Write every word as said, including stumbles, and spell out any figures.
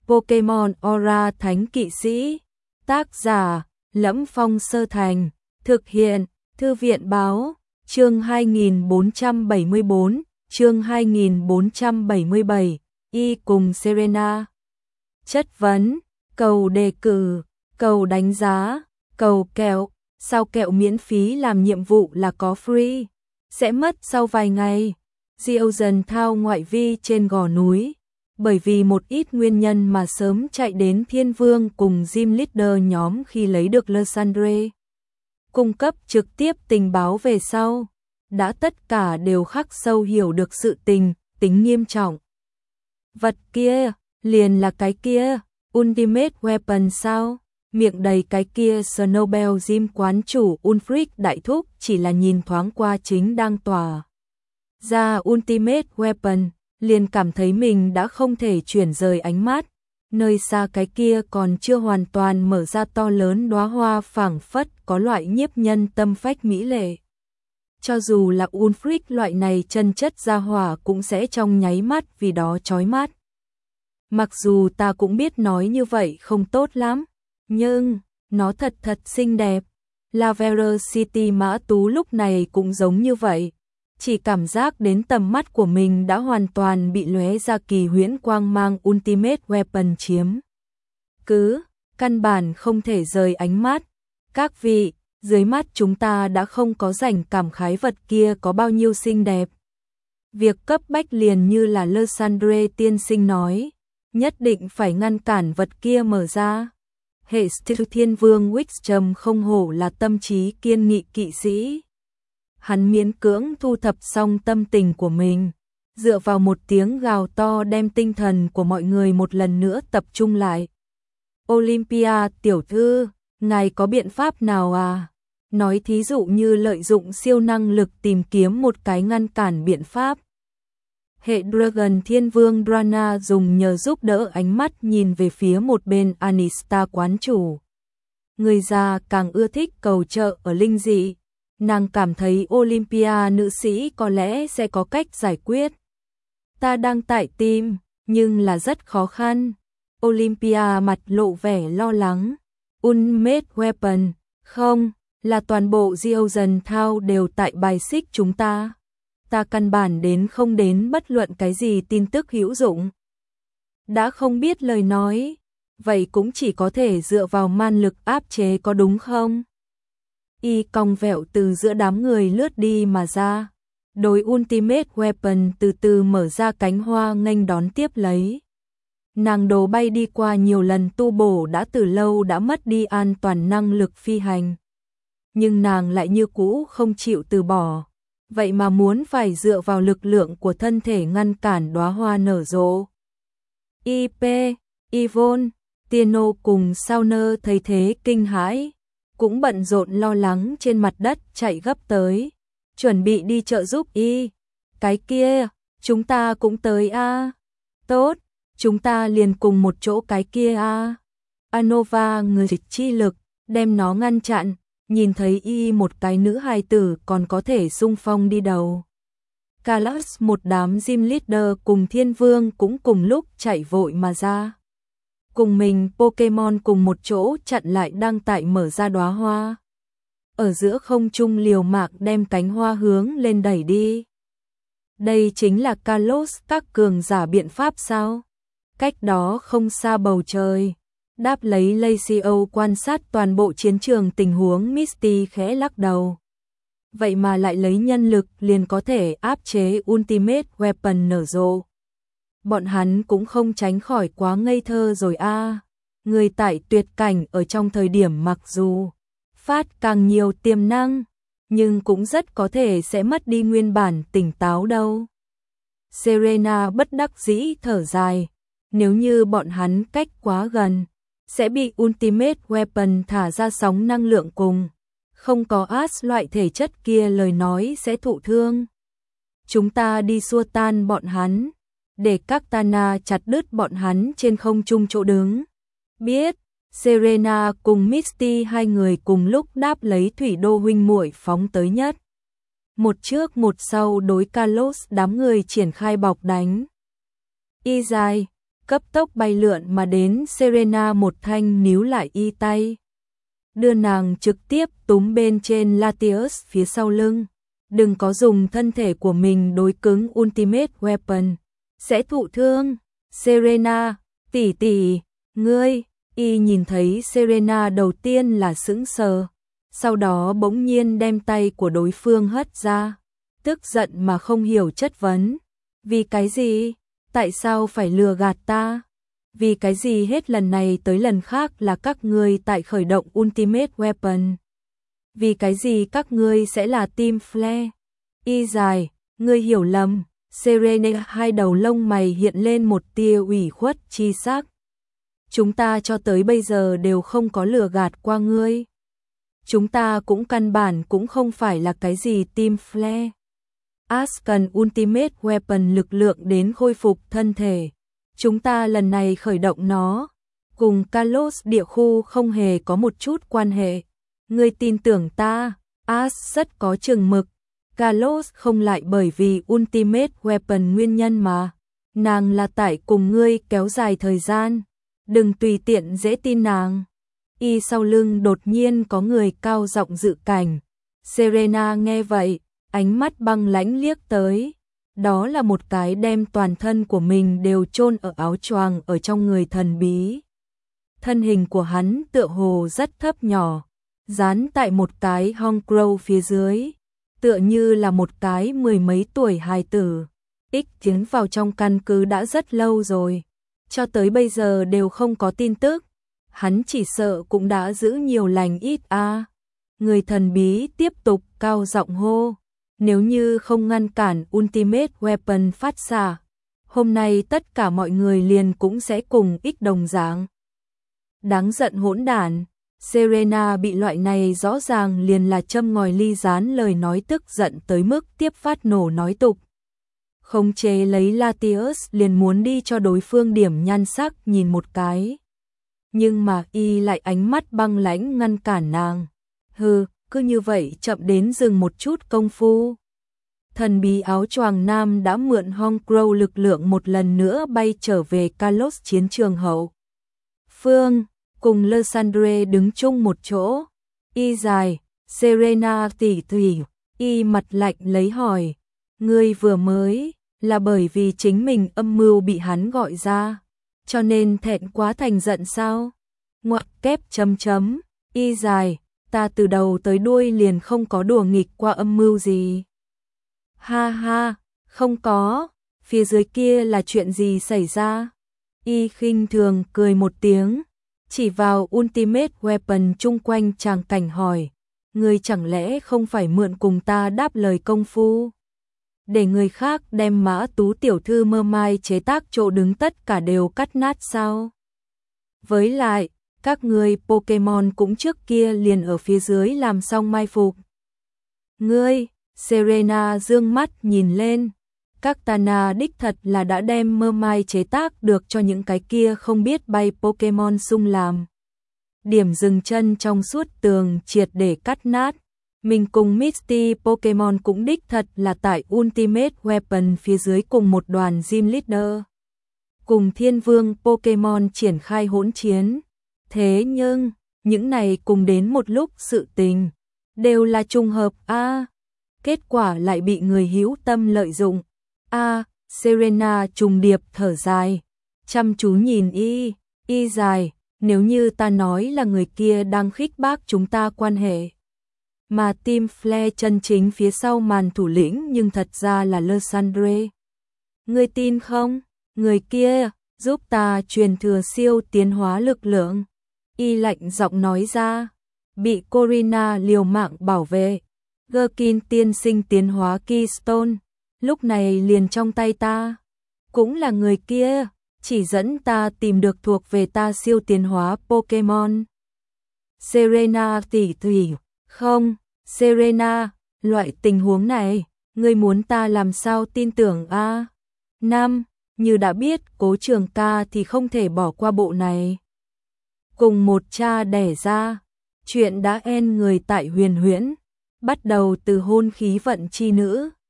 Pokemon Aura Thánh Kỵ Sĩ. Tác giả: Lẫm Phong Sơ Thành. Thực hiện: Thư viện Báo. Chương hai nghìn bốn trăm bảy mươi bốn, chương hai nghìn bốn trăm bảy mươi bảy, Y cùng Serena. Chất vấn, cầu đề cử, cầu đánh giá, cầu kẹo. Sao kẹo miễn phí làm nhiệm vụ là có free? Sẽ mất sau vài ngày. Diêu dần thao ngoại vi trên gò núi. Bởi vì một ít nguyên nhân mà sớm chạy đến Thiên Vương cùng Gym Leader nhóm khi lấy được Lysandre. Cung cấp trực tiếp tình báo về sau. Đã tất cả đều khắc sâu hiểu được sự tình, tính nghiêm trọng. Vật kia, liền là cái kia, Ultimate Weapon sao? Miệng đầy cái kia Snowbell Gym quán chủ Ulfric đại thúc chỉ là nhìn thoáng qua chính đang tỏa ra Ultimate Weapon, liền cảm thấy mình đã không thể chuyển rời ánh mắt. Nơi xa cái kia còn chưa hoàn toàn mở ra to lớn đóa hoa phảng phất có loại nhiếp nhân tâm phách mỹ lệ. Cho dù là Ulfric loại này chân chất ra hỏa cũng sẽ trong nháy mắt vì đó chói mắt. Mặc dù ta cũng biết nói như vậy không tốt lắm, nhưng nó thật thật xinh đẹp. Laverer City Mã Tú lúc này cũng giống như vậy. Chỉ cảm giác đến tầm mắt của mình đã hoàn toàn bị lóe ra kỳ huyễn quang mang Ultimate Weapon chiếm cứ, căn bản không thể rời ánh mắt. Các vị, dưới mắt chúng ta đã không có rảnh cảm khái vật kia có bao nhiêu xinh đẹp. Việc cấp bách liền như là Lysandre tiên sinh nói, nhất định phải ngăn cản vật kia mở ra. Hệ Thiên Vương Wickstrom không hổ là tâm trí kiên nghị kỵ sĩ. Hắn miễn cưỡng thu thập xong tâm tình của mình, dựa vào một tiếng gào to đem tinh thần của mọi người một lần nữa tập trung lại. Olympia tiểu thư, ngài có biện pháp nào à? Nói thí dụ như lợi dụng siêu năng lực tìm kiếm một cái ngăn cản biện pháp. Hệ Dragon Thiên Vương Drana dùng nhờ giúp đỡ ánh mắt nhìn về phía một bên Anista quán chủ. Người già càng ưa thích cầu trợ ở linh dị. Nàng cảm thấy Olympia nữ sĩ có lẽ sẽ có cách giải quyết. Ta đang tại tìm, nhưng là rất khó khăn. Olympia mặt lộ vẻ lo lắng. Ultimate Weapon, không, là toàn bộ Diozan Thao đều tại bài xích chúng ta. Ta căn bản đến không đến bất luận cái gì tin tức hữu dụng. Đã không biết lời nói, vậy cũng chỉ có thể dựa vào man lực áp chế có đúng không? Y cong vẹo từ giữa đám người lướt đi mà ra. Đối Ultimate Weapon từ từ mở ra cánh hoa nghênh đón tiếp lấy. Nàng đồ bay đi qua nhiều lần tu bổ đã từ lâu đã mất đi an toàn năng lực phi hành. Nhưng nàng lại như cũ không chịu từ bỏ. Vậy mà muốn phải dựa vào lực lượng của thân thể ngăn cản đóa hoa nở rộ. i pê, Yvonne, Tieno cùng Sauner thấy thế kinh hãi. Cũng bận rộn lo lắng trên mặt đất chạy gấp tới. Chuẩn bị đi trợ giúp y. Cái kia, chúng ta cũng tới a à. Tốt, chúng ta liền cùng một chỗ cái kia a à. Anova người dịch chi lực, đem nó ngăn chặn. Nhìn thấy y một cái nữ hài tử còn có thể xung phong đi đầu. Kalas một đám Gym Leader cùng Thiên Vương cũng cùng lúc chạy vội mà ra. Cùng mình Pokemon cùng một chỗ chặn lại đang tại mở ra đóa hoa. Ở giữa không trung liều mạng đem cánh hoa hướng lên đẩy đi. Đây chính là Kalos các cường giả biện pháp sao? Cách đó không xa bầu trời. Đáp lấy Lacio quan sát toàn bộ chiến trường tình huống Misty khẽ lắc đầu. Vậy mà lại lấy nhân lực liền có thể áp chế Ultimate Weapon nở rộ. Bọn hắn cũng không tránh khỏi quá ngây thơ rồi a. À. Người tại tuyệt cảnh ở trong thời điểm mặc dù phát càng nhiều tiềm năng, nhưng cũng rất có thể sẽ mất đi nguyên bản tỉnh táo đâu. Serena bất đắc dĩ thở dài. Nếu như bọn hắn cách quá gần, sẽ bị Ultimate Weapon thả ra sóng năng lượng cùng. Không có As loại thể chất kia lời nói sẽ thụ thương. Chúng ta đi xua tan bọn hắn. Để các Tana chặt đứt bọn hắn trên không trung chỗ đứng. Biết, Serena cùng Misty hai người cùng lúc đáp lấy thủy đô huynh muội phóng tới nhất. Một trước một sau đối Kalos đám người triển khai bọc đánh. Y dài, cấp tốc bay lượn mà đến Serena một thanh níu lại y tay. Đưa nàng trực tiếp túm bên trên Latius phía sau lưng. Đừng có dùng thân thể của mình đối cứng Ultimate Weapon. Sẽ thụ thương. Serena, tỷ tỷ, ngươi, y nhìn thấy Serena đầu tiên là sững sờ. Sau đó bỗng nhiên đem tay của đối phương hất ra. Tức giận mà không hiểu chất vấn. Vì cái gì? Tại sao phải lừa gạt ta? Vì cái gì hết lần này tới lần khác là các ngươi tại khởi động Ultimate Weapon? Vì cái gì các ngươi sẽ là team Flare? Y dài, ngươi hiểu lầm. Serena hai đầu lông mày hiện lên một tia ủy khuất chi sắc. Chúng ta cho tới bây giờ đều không có lừa gạt qua ngươi. Chúng ta cũng căn bản cũng không phải là cái gì team Flare. Ash cần Ultimate Weapon lực lượng đến khôi phục thân thể. Chúng ta lần này khởi động nó, cùng Kalos địa khu không hề có một chút quan hệ. Ngươi tin tưởng ta, Ash rất có chừng mực. Kalos không lại bởi vì Ultimate Weapon nguyên nhân mà. Nàng là tại cùng ngươi kéo dài thời gian. Đừng tùy tiện dễ tin nàng. Y sau lưng đột nhiên có người cao giọng dự cảnh. Serena nghe vậy, ánh mắt băng lãnh liếc tới. Đó là một cái đem toàn thân của mình đều chôn ở áo choàng ở trong người thần bí. Thân hình của hắn tựa hồ rất thấp nhỏ, dán tại một cái hong crow phía dưới, tựa như là một cái mười mấy tuổi hài tử. Ích tiến vào trong căn cứ đã rất lâu rồi, cho tới bây giờ đều không có tin tức. Hắn chỉ sợ cũng đã giữ nhiều lành ít a. À. Người thần bí tiếp tục cao giọng hô. Nếu như không ngăn cản Ultimate Weapon phát xạ, hôm nay tất cả mọi người liền cũng sẽ cùng ích đồng dạng. Đáng giận hỗn đản, Serena bị loại này rõ ràng liền là châm ngòi ly gián lời nói tức giận tới mức tiếp phát nổ nói tục. Khống chế lấy Latius liền muốn đi cho đối phương điểm nhan sắc nhìn một cái. Nhưng mà y lại ánh mắt băng lãnh ngăn cản nàng. Hừ, cứ như vậy chậm đến dừng một chút công phu. Thần bí áo choàng nam đã mượn Hong Crow lực lượng một lần nữa bay trở về Kalos chiến trường hậu. Phương, cùng Lysandre đứng chung một chỗ. Y dài, Serena tỷ tỷ, y mặt lạnh lấy hỏi. Ngươi vừa mới, là bởi vì chính mình âm mưu bị hắn gọi ra, cho nên thẹn quá thành giận sao? Ngoặc kép chấm chấm, y dài. Ta từ đầu tới đuôi liền không có đùa nghịch qua âm mưu gì. Ha ha, không có, phía dưới kia là chuyện gì xảy ra? Y khinh thường cười một tiếng, chỉ vào Ultimate Weapon chung quanh tràng cảnh hỏi. Ngươi chẳng lẽ không phải mượn cùng ta đáp lời công phu? Để người khác đem Mã Tú tiểu thư mơ mai chế tác chỗ đứng tất cả đều cắt nát sao? Với lại, các người Pokemon cũng trước kia liền ở phía dưới làm xong mai phục. Ngươi, Serena dương mắt nhìn lên. Các Tana đích thật là đã đem mơ mai chế tác được cho những cái kia không biết bay Pokemon sung làm. Điểm dừng chân trong suốt tường triệt để cắt nát. Mình cùng Misty Pokemon cũng đích thật là tại Ultimate Weapon phía dưới cùng một đoàn Gym Leader. Cùng Thiên Vương Pokemon triển khai hỗn chiến. Thế nhưng, những này cùng đến một lúc sự tình, đều là trùng hợp a. À, kết quả lại bị người hữu tâm lợi dụng. A, à, Serena trùng điệp thở dài, chăm chú nhìn y, y dài, nếu như ta nói là người kia đang khích bác chúng ta quan hệ. Mà team Flare chân chính phía sau màn thủ lĩnh nhưng thật ra là Lysandre. Ngươi tin không? Người kia giúp ta truyền thừa siêu tiến hóa lực lượng. Y lạnh giọng nói ra, bị Corina liều mạng bảo vệ. Gherkin tiên sinh tiến hóa Keystone, lúc này liền trong tay ta. Cũng là người kia, chỉ dẫn ta tìm được thuộc về ta siêu tiến hóa Pokemon. Serena tỷ tỷ, không, Serena, loại tình huống này, ngươi muốn ta làm sao tin tưởng a? À? Năm, như đã biết Cố Trường Ca thì không thể bỏ qua bộ này. Cùng một cha đẻ ra, chuyện đã en người tại Huyền Huyễn, bắt đầu từ hôn khí vận chi nữ.